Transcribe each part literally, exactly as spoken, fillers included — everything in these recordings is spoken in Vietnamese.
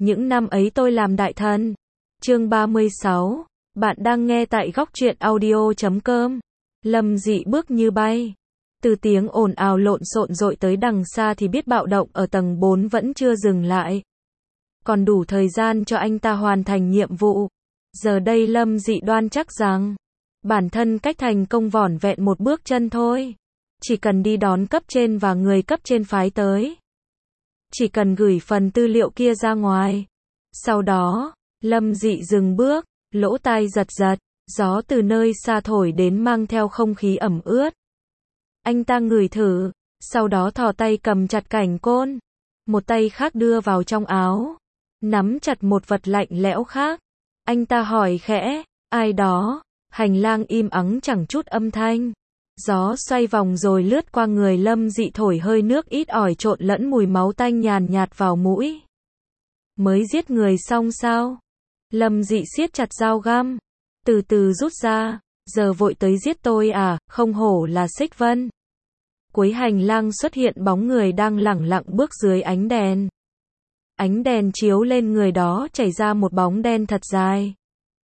những năm ấy tôi làm đại thần. Chương ba mươi sáu, bạn đang nghe tại góc truyện audio chấm com. Lâm Dị bước như bay. Từ tiếng ồn ào lộn xộn dội tới đằng xa thì biết bạo động ở tầng bốn vẫn chưa dừng lại. Còn đủ thời gian cho anh ta hoàn thành nhiệm vụ. Giờ đây Lâm Dị đoan chắc rằng bản thân cách thành công vỏn vẹn một bước chân thôi. Chỉ cần đi đón cấp trên và người cấp trên phái tới. Chỉ cần gửi phần tư liệu kia ra ngoài. Sau đó, Lâm Dị dừng bước, lỗ tai giật giật, gió từ nơi xa thổi đến mang theo không khí ẩm ướt. Anh ta ngửi thử, sau đó thò tay cầm chặt cảnh côn, một tay khác đưa vào trong áo, nắm chặt một vật lạnh lẽo khác. Anh ta hỏi khẽ, ai đó? Hành lang im ắng chẳng chút âm thanh. Gió xoay vòng rồi lướt qua người Lâm Dị thổi hơi nước ít ỏi trộn lẫn mùi máu tanh nhàn nhạt vào mũi. Mới giết người xong sao? Lâm Dị siết chặt dao găm, từ từ rút ra, giờ vội tới giết tôi à, không hổ là Xích Vân. Cuối hành lang xuất hiện bóng người đang lẳng lặng bước dưới ánh đèn. Ánh đèn chiếu lên người đó chảy ra một bóng đen thật dài.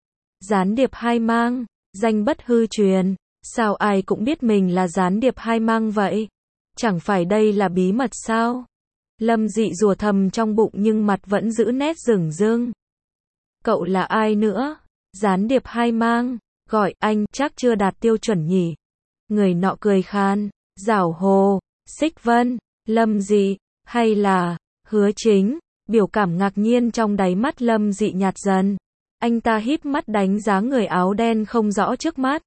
Gián điệp hai mang, danh bất hư truyền. Sao ai cũng biết mình là gián điệp hai mang vậy? Chẳng phải đây là bí mật sao? Lâm Dị rủa thầm trong bụng nhưng mặt vẫn giữ nét dửng dưng. Cậu là ai nữa? Gián điệp hai mang, gọi anh, chắc chưa đạt tiêu chuẩn nhỉ? Người nọ cười khan, giảo hồ, Xích Vân, Lâm Dị, hay là Hứa Chính? Biểu cảm ngạc nhiên trong đáy mắt Lâm Dị nhạt dần. Anh ta híp mắt đánh giá người áo đen không rõ trước mắt.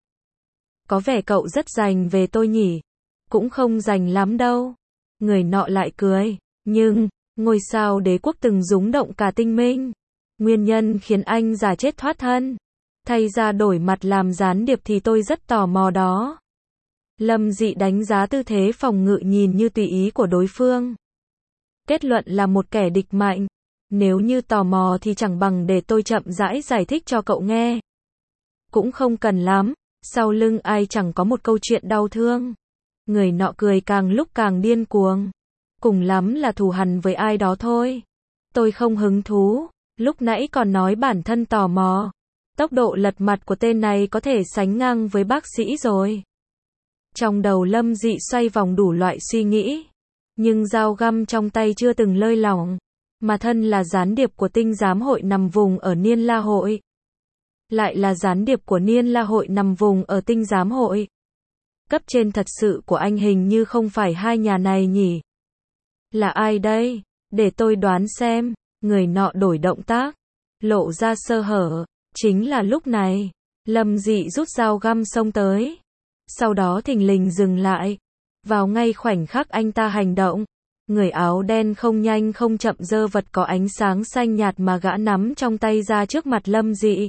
Có vẻ cậu rất dành về tôi nhỉ? Cũng không dành lắm đâu. Người nọ lại cười. Nhưng, ngôi sao đế quốc từng rúng động cả tinh minh. Nguyên nhân khiến anh giả chết thoát thân. Thay ra đổi mặt làm gián điệp thì tôi rất tò mò đó. Lâm Dị đánh giá tư thế phòng ngự nhìn như tùy ý của đối phương. Kết luận là một kẻ địch mạnh. Nếu như tò mò thì chẳng bằng để tôi chậm rãi giải thích cho cậu nghe. Cũng không cần lắm. Sau lưng ai chẳng có một câu chuyện đau thương. Người nọ cười càng lúc càng điên cuồng. Cùng lắm là thù hằn với ai đó thôi. Tôi không hứng thú. Lúc nãy còn nói bản thân tò mò. Tốc độ lật mặt của tên này có thể sánh ngang với bác sĩ rồi. Trong đầu Lâm Dị xoay vòng đủ loại suy nghĩ. Nhưng dao găm trong tay chưa từng lơi lỏng. Mà thân là gián điệp của tinh giám hội nằm vùng ở Niên La Hội. Lại là gián điệp của Niên La Hội nằm vùng ở tinh giám hội. Cấp trên thật sự của anh hình như không phải hai nhà này nhỉ? Là ai đây? Để tôi đoán xem. Người nọ đổi động tác, lộ ra sơ hở. Chính là lúc này, Lâm Dị rút dao găm xông tới. Sau đó thình lình dừng lại. Vào ngay khoảnh khắc anh ta hành động, người áo đen không nhanh không chậm giơ vật có ánh sáng xanh nhạt mà gã nắm trong tay ra trước mặt Lâm Dị.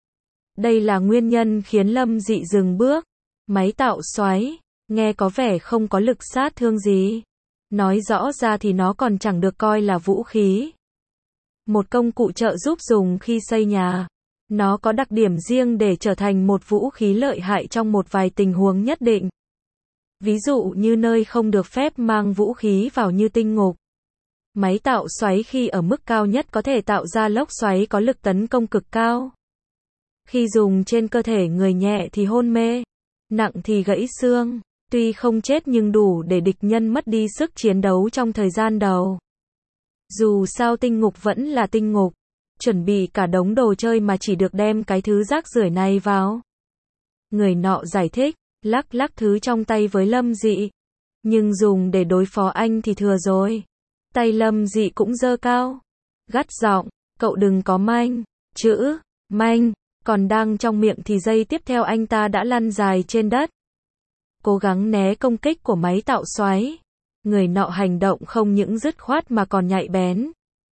Đây là nguyên nhân khiến Lâm Dị dừng bước. Máy tạo xoáy, nghe có vẻ không có lực sát thương gì. Nói rõ ra thì nó còn chẳng được coi là vũ khí. Một công cụ trợ giúp dùng khi xây nhà. Nó có đặc điểm riêng để trở thành một vũ khí lợi hại trong một vài tình huống nhất định. Ví dụ như nơi không được phép mang vũ khí vào như tinh ngục. Máy tạo xoáy khi ở mức cao nhất có thể tạo ra lốc xoáy có lực tấn công cực cao. Khi dùng trên cơ thể người nhẹ thì hôn mê, nặng thì gãy xương. Tuy không chết nhưng đủ để địch nhân mất đi sức chiến đấu trong thời gian đầu. Dù sao tinh ngục vẫn là tinh ngục. Chuẩn bị cả đống đồ chơi mà chỉ được đem cái thứ rác rưởi này vào. Người nọ giải thích, lắc lắc thứ trong tay với Lâm Dị. Nhưng dùng để đối phó anh thì thừa rồi. Tay Lâm Dị cũng giơ cao. Gắt giọng, cậu đừng có manh. Chữ, manh. Còn đang trong miệng thì giây tiếp theo anh ta đã lăn dài trên đất. Cố gắng né công kích của máy tạo xoáy. Người nọ hành động không những dứt khoát mà còn nhạy bén.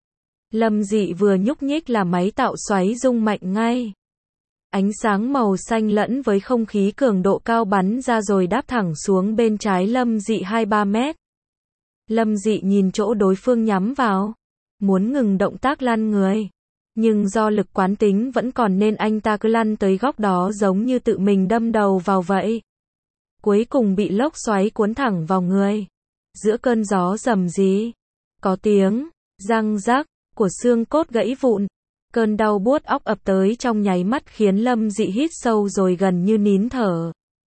Lâm Dị vừa nhúc nhích là máy tạo xoáy rung mạnh ngay. Ánh sáng màu xanh lẫn với không khí cường độ cao bắn ra rồi đáp thẳng xuống bên trái Lâm Dị hai ba mét. Lâm Dị nhìn chỗ đối phương nhắm vào. Muốn ngừng động tác lăn người. Nhưng do lực quán tính vẫn còn nên anh ta cứ lăn tới góc đó giống như tự mình đâm đầu vào vậy. Cuối cùng bị lốc xoáy cuốn thẳng vào người. Giữa cơn gió rầm rì, có tiếng răng rắc, của xương cốt gãy vụn. Cơn đau buốt óc ập tới trong nháy mắt khiến Lâm Dị hít sâu rồi gần như nín thở.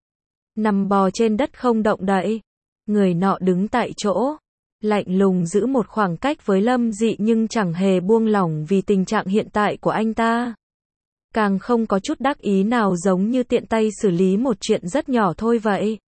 Nằm bò trên đất không động đậy. Người nọ đứng tại chỗ, lạnh lùng giữ một khoảng cách với Lâm Dị nhưng chẳng hề buông lỏng vì tình trạng hiện tại của anh ta. Càng không có chút đắc ý nào, giống như tiện tay xử lý một chuyện rất nhỏ thôi vậy.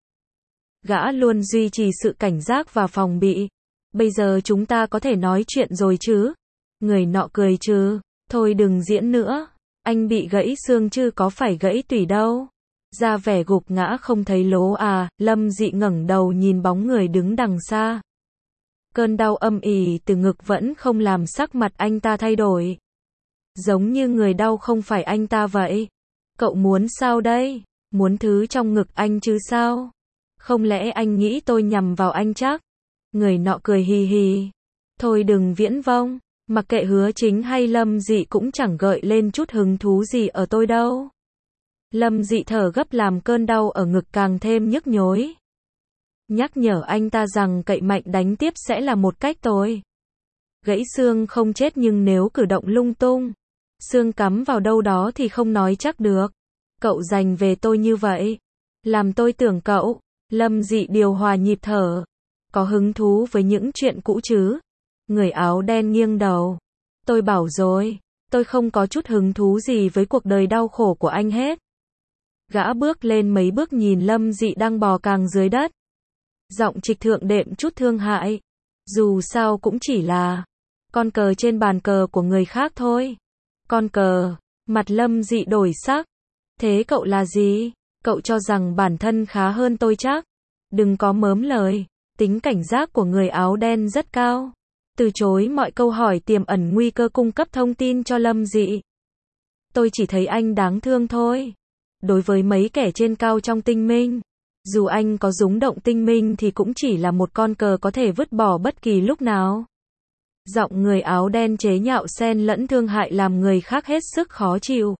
Gã luôn duy trì sự cảnh giác và phòng bị. Bây giờ chúng ta có thể nói chuyện rồi chứ? Người nọ cười trừ. Thôi đừng diễn nữa. Anh bị gãy xương chứ có phải gãy tủy đâu. Ra vẻ gục ngã không thấy lố à. Lâm Dị ngẩng đầu nhìn bóng người đứng đằng xa. Cơn đau âm ỉ từ ngực vẫn không làm sắc mặt anh ta thay đổi. Giống như người đau không phải anh ta vậy. Cậu muốn sao đây? Muốn thứ trong ngực anh chứ sao? Không lẽ anh nghĩ tôi nhằm vào anh chắc? Người nọ cười hì hì. Thôi đừng viễn vông. Mặc kệ Hứa Chính hay Lâm Dị cũng chẳng gợi lên chút hứng thú gì ở tôi đâu. Lâm Dị thở gấp làm cơn đau ở ngực càng thêm nhức nhối. Nhắc nhở anh ta rằng cậy mạnh đánh tiếp sẽ là một cách tồi. Gãy xương không chết nhưng nếu cử động lung tung, xương cắm vào đâu đó thì không nói chắc được. Cậu giành về tôi như vậy, làm tôi tưởng cậu. Lâm Dị điều hòa nhịp thở. Có hứng thú với những chuyện cũ chứ? Người áo đen nghiêng đầu. Tôi bảo rồi, tôi không có chút hứng thú gì với cuộc đời đau khổ của anh hết. Gã bước lên mấy bước nhìn Lâm Dị đang bò càng dưới đất. Giọng trịch thượng đệm chút thương hại. Dù sao cũng chỉ là con cờ trên bàn cờ của người khác thôi. Con cờ. Mặt Lâm Dị đổi sắc. Thế cậu là gì? Cậu cho rằng bản thân khá hơn tôi chắc? Đừng có mớm lời. Tính cảnh giác của người áo đen rất cao. Từ chối mọi câu hỏi tiềm ẩn nguy cơ cung cấp thông tin cho Lâm Dị. Tôi chỉ thấy anh đáng thương thôi. Đối với mấy kẻ trên cao trong tinh minh, dù anh có rúng động tinh minh thì cũng chỉ là một con cờ có thể vứt bỏ bất kỳ lúc nào. Giọng người áo đen chế nhạo xen lẫn thương hại làm người khác hết sức khó chịu.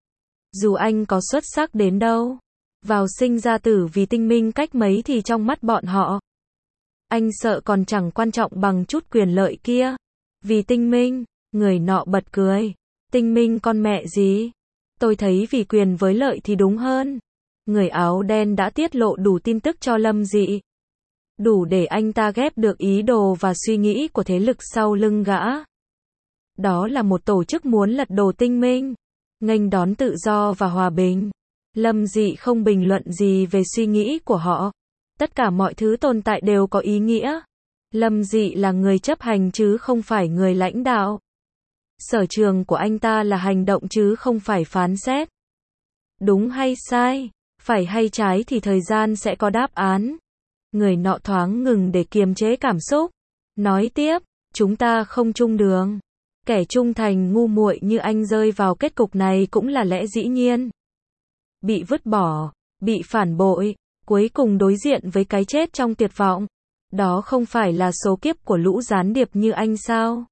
Dù anh có xuất sắc đến đâu, vào sinh ra tử vì tinh minh cách mấy thì trong mắt bọn họ, anh sợ còn chẳng quan trọng bằng chút quyền lợi kia. Vì tinh minh, người nọ bật cười. Tinh minh con mẹ gì? Tôi thấy vì quyền với lợi thì đúng hơn. Người áo đen đã tiết lộ đủ tin tức cho Lâm Dị. Đủ để anh ta ghép được ý đồ và suy nghĩ của thế lực sau lưng gã. Đó là một tổ chức muốn lật đổ tinh minh, nghênh đón tự do và hòa bình. Lâm Dị không bình luận gì về suy nghĩ của họ. Tất cả mọi thứ tồn tại đều có ý nghĩa. Lâm Dị là người chấp hành chứ không phải người lãnh đạo. Sở trường của anh ta là hành động chứ không phải phán xét. Đúng hay sai, phải hay trái thì thời gian sẽ có đáp án. Người nọ thoáng ngừng để kiềm chế cảm xúc. Nói tiếp, chúng ta không chung đường. Kẻ trung thành ngu muội như anh rơi vào kết cục này cũng là lẽ dĩ nhiên. Bị vứt bỏ, bị phản bội, cuối cùng đối diện với cái chết trong tuyệt vọng. Đó không phải là số kiếp của lũ gián điệp như anh sao?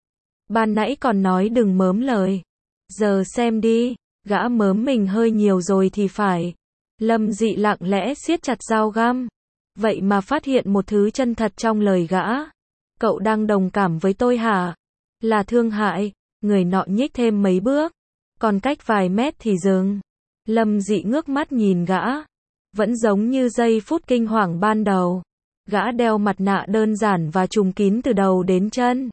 Ban nãy còn nói đừng mớm lời. Giờ xem đi, gã mớm mình hơi nhiều rồi thì phải. Lâm Dị lặng lẽ siết chặt dao găm. Vậy mà phát hiện một thứ chân thật trong lời gã. Cậu đang đồng cảm với tôi hả? Là thương hại. Người nọ nhích thêm mấy bước. Còn cách vài mét thì dừng. Lâm Dị ngước mắt nhìn gã. Vẫn giống như giây phút kinh hoàng ban đầu. Gã đeo mặt nạ đơn giản và trùm kín từ đầu đến chân.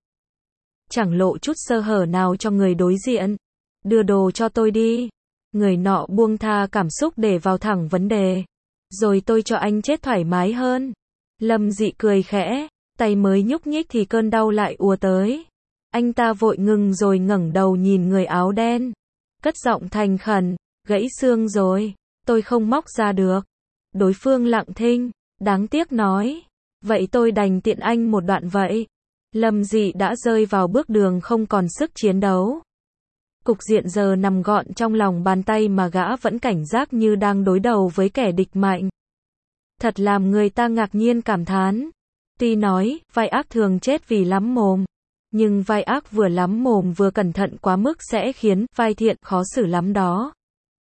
Chẳng lộ chút sơ hở nào cho người đối diện. Đưa đồ cho tôi đi. Người nọ buông tha cảm xúc để vào thẳng vấn đề. Rồi tôi cho anh chết thoải mái hơn. Lâm Dị cười khẽ. Tay mới nhúc nhích thì cơn đau lại ùa tới. Anh ta vội ngừng rồi ngẩng đầu nhìn người áo đen. Cất giọng thành khẩn. Gãy xương rồi. Tôi không móc ra được. Đối phương lặng thinh. Đáng tiếc nói. Vậy tôi đành tiện anh một đoạn vậy. Lâm Dị đã rơi vào bước đường không còn sức chiến đấu. Cục diện giờ nằm gọn trong lòng bàn tay mà gã vẫn cảnh giác như đang đối đầu với kẻ địch mạnh. Thật làm người ta ngạc nhiên cảm thán. Tuy nói, vai ác thường chết vì lắm mồm. Nhưng vai ác vừa lắm mồm vừa cẩn thận quá mức sẽ khiến vai thiện khó xử lắm đó.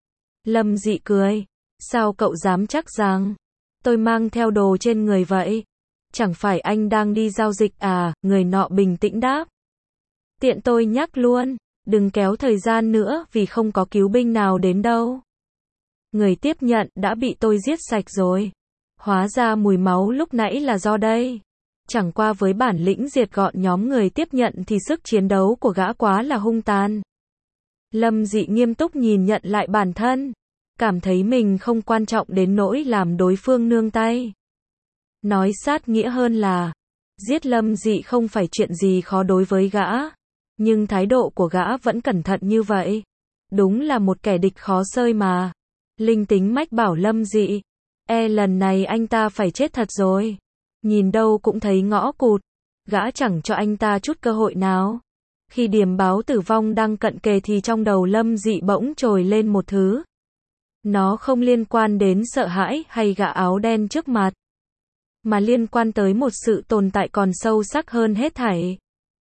Lâm Dị cười. Sao cậu dám chắc rằng tôi mang theo đồ trên người vậy? Chẳng phải anh đang đi giao dịch à? Người nọ bình tĩnh đáp. Tiện tôi nhắc luôn, đừng kéo thời gian nữa vì không có cứu binh nào đến đâu. Người tiếp nhận đã bị tôi giết sạch rồi. Hóa ra mùi máu lúc nãy là do đây. Chẳng qua với bản lĩnh diệt gọn nhóm người tiếp nhận thì sức chiến đấu của gã quá là hung tàn. Lâm Dị nghiêm túc nhìn nhận lại bản thân, cảm thấy mình không quan trọng đến nỗi làm đối phương nương tay. Nói sát nghĩa hơn là, giết Lâm Dị không phải chuyện gì khó đối với gã, nhưng thái độ của gã vẫn cẩn thận như vậy. Đúng là một kẻ địch khó xơi mà. Linh tính mách bảo Lâm Dị, e lần này anh ta phải chết thật rồi. Nhìn đâu cũng thấy ngõ cụt, gã chẳng cho anh ta chút cơ hội nào. Khi điềm báo tử vong đang cận kề thì trong đầu Lâm Dị bỗng trồi lên một thứ. Nó không liên quan đến sợ hãi hay gã áo đen trước mặt, mà liên quan tới một sự tồn tại còn sâu sắc hơn hết thảy.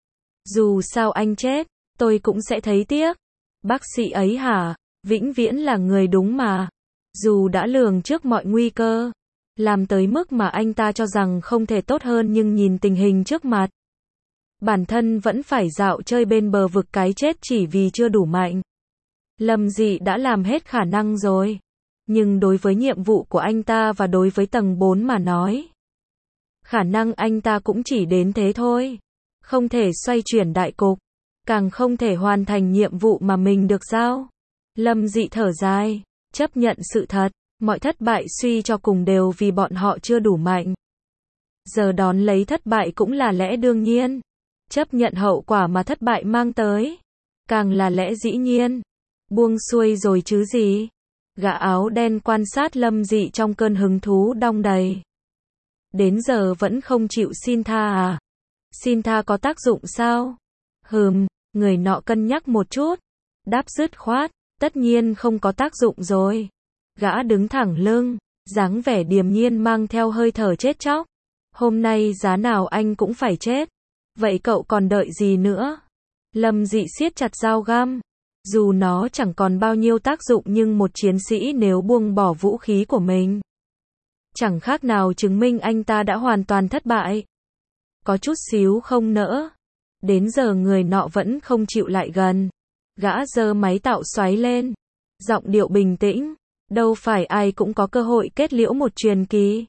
Dù sao anh chết, tôi cũng sẽ thấy tiếc. Bác sĩ ấy hả, vĩnh viễn là người đúng mà. Dù đã lường trước mọi nguy cơ, làm tới mức mà anh ta cho rằng không thể tốt hơn, nhưng nhìn tình hình trước mặt, bản thân vẫn phải dạo chơi bên bờ vực cái chết chỉ vì chưa đủ mạnh. Lâm Dị đã làm hết khả năng rồi. Nhưng đối với nhiệm vụ của anh ta và đối với tầng bốn mà nói, khả năng anh ta cũng chỉ đến thế thôi. Không thể xoay chuyển đại cục, càng không thể hoàn thành nhiệm vụ mà mình được giao. Lâm Dị thở dài, chấp nhận sự thật, mọi thất bại suy cho cùng đều vì bọn họ chưa đủ mạnh. Giờ đón lấy thất bại cũng là lẽ đương nhiên. Chấp nhận hậu quả mà thất bại mang tới, càng là lẽ dĩ nhiên. Buông xuôi rồi chứ gì. Gã áo đen quan sát Lâm Dị trong cơn hứng thú đong đầy. Đến giờ vẫn không chịu xin tha à? Xin tha có tác dụng sao? Hừm, người nọ cân nhắc một chút. Đáp dứt khoát, tất nhiên không có tác dụng rồi. Gã đứng thẳng lưng, dáng vẻ điềm nhiên mang theo hơi thở chết chóc. Hôm nay giá nào anh cũng phải chết. Vậy cậu còn đợi gì nữa? Lâm Dị siết chặt dao găm. Dù nó chẳng còn bao nhiêu tác dụng nhưng một chiến sĩ nếu buông bỏ vũ khí của mình, chẳng khác nào chứng minh anh ta đã hoàn toàn thất bại. Có chút xíu không nỡ. Đến giờ người nọ vẫn không chịu lại gần. Gã giơ máy tạo xoáy lên. Giọng điệu bình tĩnh. Đâu phải ai cũng có cơ hội kết liễu một truyền kỳ.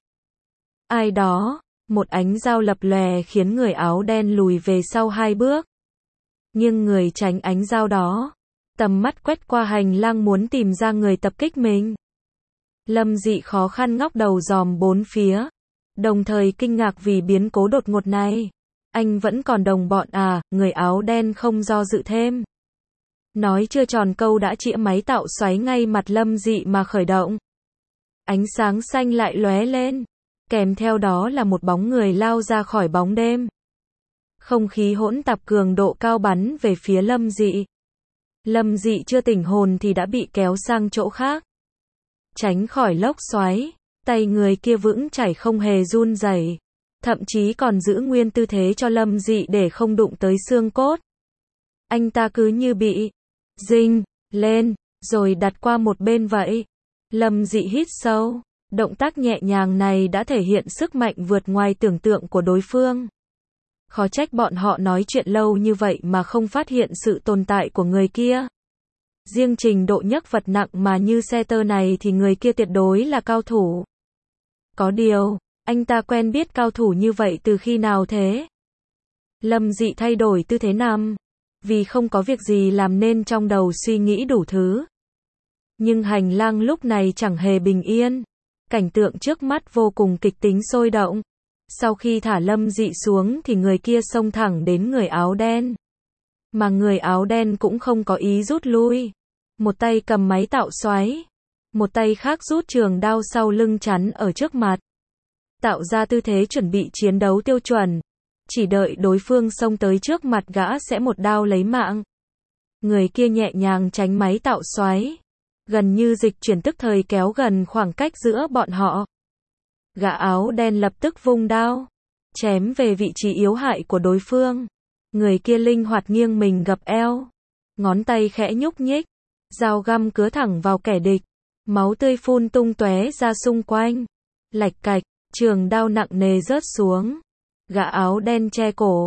Ai đó, một ánh dao lập lòe khiến người áo đen lùi về sau hai bước. Nhưng người tránh ánh dao đó, tầm mắt quét qua hành lang muốn tìm ra người tập kích mình. Lâm Dị khó khăn ngóc đầu dòm bốn phía, đồng thời kinh ngạc vì biến cố đột ngột này. Anh vẫn còn đồng bọn à? Người áo đen không do dự thêm. Nói chưa tròn câu đã chĩa máy tạo xoáy ngay mặt Lâm Dị mà khởi động. Ánh sáng xanh lại lóe lên, kèm theo đó là một bóng người lao ra khỏi bóng đêm. Không khí hỗn tạp cường độ cao bắn về phía Lâm Dị. Lâm Dị chưa tỉnh hồn thì đã bị kéo sang chỗ khác. Tránh khỏi lốc xoáy, tay người kia vững chãi không hề run rẩy, thậm chí còn giữ nguyên tư thế cho Lâm Dị để không đụng tới xương cốt. Anh ta cứ như bị dinh lên, rồi đặt qua một bên vậy. Lâm Dị hít sâu, động tác nhẹ nhàng này đã thể hiện sức mạnh vượt ngoài tưởng tượng của đối phương. Khó trách bọn họ nói chuyện lâu như vậy mà không phát hiện sự tồn tại của người kia. Riêng trình độ nhấc vật nặng mà như xe tơ này thì người kia tuyệt đối là cao thủ. Có điều, anh ta quen biết cao thủ như vậy từ khi nào thế? Lâm Dị thay đổi tư thế nằm, vì không có việc gì làm nên trong đầu suy nghĩ đủ thứ. Nhưng hành lang lúc này chẳng hề bình yên. Cảnh tượng trước mắt vô cùng kịch tính sôi động. Sau khi thả Lâm Dị xuống thì người kia xông thẳng đến người áo đen. Mà người áo đen cũng không có ý rút lui. Một tay cầm máy tạo xoáy, một tay khác rút trường đao sau lưng chắn ở trước mặt. Tạo ra tư thế chuẩn bị chiến đấu tiêu chuẩn. Chỉ đợi đối phương xông tới trước mặt gã sẽ một đao lấy mạng. Người kia nhẹ nhàng tránh máy tạo xoáy, gần như dịch chuyển tức thời kéo gần khoảng cách giữa bọn họ. Gã áo đen lập tức vung đao, chém về vị trí yếu hại của đối phương. Người kia linh hoạt nghiêng mình gập eo, ngón tay khẽ nhúc nhích, dao găm cứa thẳng vào kẻ địch. Máu tươi phun tung tóe ra xung quanh. Lạch cạch, trường đao nặng nề rớt xuống. Gã áo đen che cổ,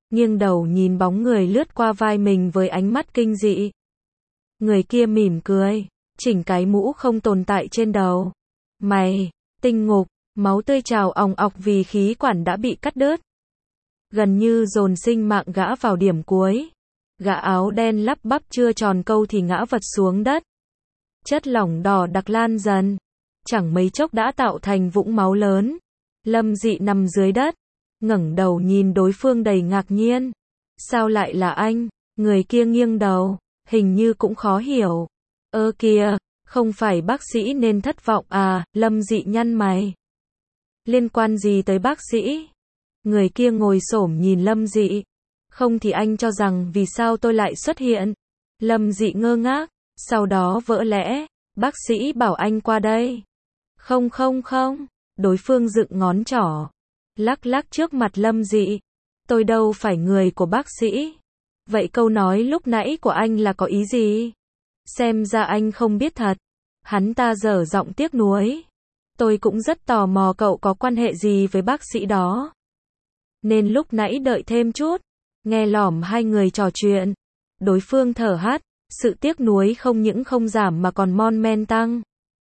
nghiêng đầu nhìn bóng người lướt qua vai mình với ánh mắt kinh dị. Người kia mỉm cười, chỉnh cái mũ không tồn tại trên đầu. Mày, tinh ngục, máu tươi trào òng ọc vì khí quản đã bị cắt đứt. Gần như dồn sinh mạng gã vào điểm cuối. Gã áo đen lắp bắp chưa tròn câu thì ngã vật xuống đất. Chất lỏng đỏ đặc lan dần. Chẳng mấy chốc đã tạo thành vũng máu lớn. Lâm Dị nằm dưới đất, ngẩng đầu nhìn đối phương đầy ngạc nhiên. Sao lại là anh? Người kia nghiêng đầu, hình như cũng khó hiểu. Ơ kìa, không phải bác sĩ nên thất vọng à? Lâm Dị nhăn mày. Liên quan gì tới bác sĩ? Người kia ngồi xổm nhìn Lâm Dị. Không thì anh cho rằng vì sao tôi lại xuất hiện? Lâm Dị ngơ ngác, sau đó vỡ lẽ, bác sĩ bảo anh qua đây. Không không không, đối phương dựng ngón trỏ, lắc lắc trước mặt Lâm Dị. Tôi đâu phải người của bác sĩ. Vậy câu nói lúc nãy của anh là có ý gì? Xem ra anh không biết thật. Hắn ta dở giọng tiếc nuối. Tôi cũng rất tò mò cậu có quan hệ gì với bác sĩ đó. Nên lúc nãy đợi thêm chút. Nghe lỏm hai người trò chuyện. Đối phương thở hắt, sự tiếc nuối không những không giảm mà còn mon men tăng.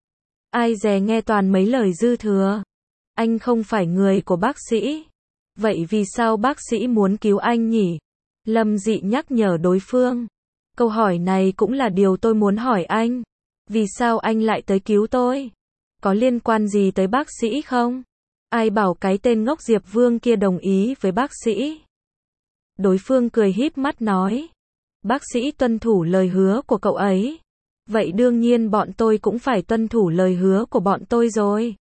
Ai dè nghe toàn mấy lời dư thừa. Anh không phải người của bác sĩ. Vậy vì sao bác sĩ muốn cứu anh nhỉ? Lâm Dị nhắc nhở đối phương. Câu hỏi này cũng là điều tôi muốn hỏi anh. Vì sao anh lại tới cứu tôi? Có liên quan gì tới bác sĩ không? Ai bảo cái tên ngốc Diệp Vương kia đồng ý với bác sĩ? Đối phương cười híp mắt nói. Bác sĩ tuân thủ lời hứa của cậu ấy. Vậy đương nhiên bọn tôi cũng phải tuân thủ lời hứa của bọn tôi rồi.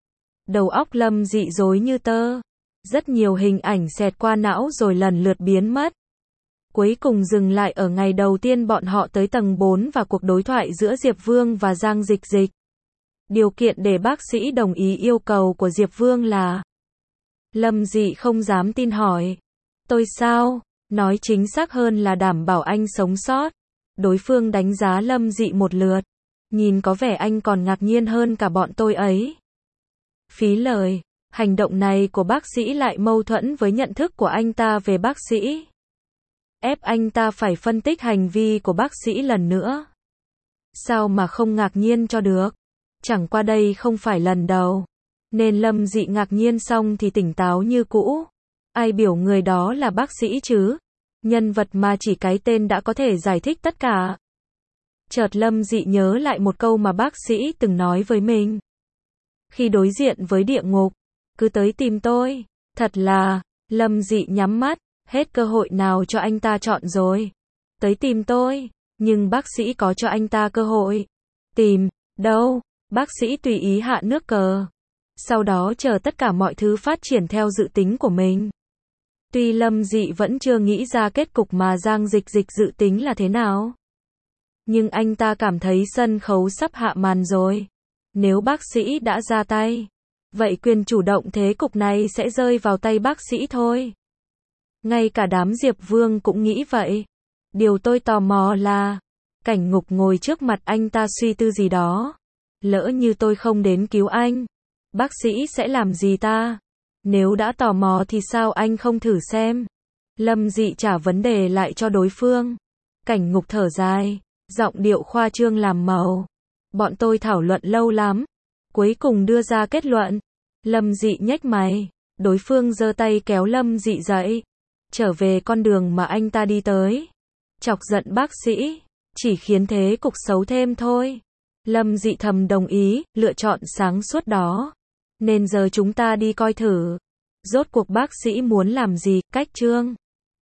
Đầu óc Lâm Dị rối như tơ. Rất nhiều hình ảnh xẹt qua não rồi lần lượt biến mất. Cuối cùng dừng lại ở ngày đầu tiên bọn họ tới tầng bốn và cuộc đối thoại giữa Diệp Vương và Giang Dịch Dịch. Điều kiện để bác sĩ đồng ý yêu cầu của Diệp Vương là... Lâm Dị không dám tin hỏi. Tôi sao? Nói chính xác hơn là đảm bảo anh sống sót. Đối phương đánh giá Lâm Dị một lượt. Nhìn có vẻ anh còn ngạc nhiên hơn cả bọn tôi ấy. Phí lời. Hành động này của bác sĩ lại mâu thuẫn với nhận thức của anh ta về bác sĩ. Ép anh ta phải phân tích hành vi của bác sĩ lần nữa. Sao mà không ngạc nhiên cho được? Chẳng qua đây không phải lần đầu. Nên Lâm Dị ngạc nhiên xong thì tỉnh táo như cũ. Ai biểu người đó là bác sĩ chứ? Nhân vật mà chỉ cái tên đã có thể giải thích tất cả. Chợt Lâm Dị nhớ lại một câu mà bác sĩ từng nói với mình. Khi đối diện với địa ngục, cứ tới tìm tôi. Thật là, Lâm Dị nhắm mắt, hết cơ hội nào cho anh ta chọn rồi. Tới tìm tôi, nhưng bác sĩ có cho anh ta cơ hội. Tìm, đâu, bác sĩ tùy ý hạ nước cờ. Sau đó chờ tất cả mọi thứ phát triển theo dự tính của mình. Tuy Lâm Dị vẫn chưa nghĩ ra kết cục mà Giang Dịch Dịch dự tính là thế nào. Nhưng anh ta cảm thấy sân khấu sắp hạ màn rồi. Nếu bác sĩ đã ra tay, vậy quyền chủ động thế cục này sẽ rơi vào tay bác sĩ thôi. Ngay cả đám Diệp Vương cũng nghĩ vậy. Điều tôi tò mò là, Cảnh Ngục ngồi trước mặt anh ta suy tư gì đó. Lỡ như tôi không đến cứu anh, bác sĩ sẽ làm gì ta? Nếu đã tò mò thì sao anh không thử xem? Lâm Dị trả vấn đề lại cho đối phương. Cảnh Ngục thở dài, giọng điệu khoa trương làm màu. Bọn tôi thảo luận lâu lắm, cuối cùng đưa ra kết luận. Lâm Dị nhếch mày, đối phương giơ tay kéo Lâm Dị dậy, trở về con đường mà anh ta đi tới. Chọc giận bác sĩ, chỉ khiến thế cục xấu thêm thôi. Lâm Dị thầm đồng ý, lựa chọn sáng suốt đó. Nên giờ chúng ta đi coi thử. Rốt cuộc bác sĩ muốn làm gì, cách chương.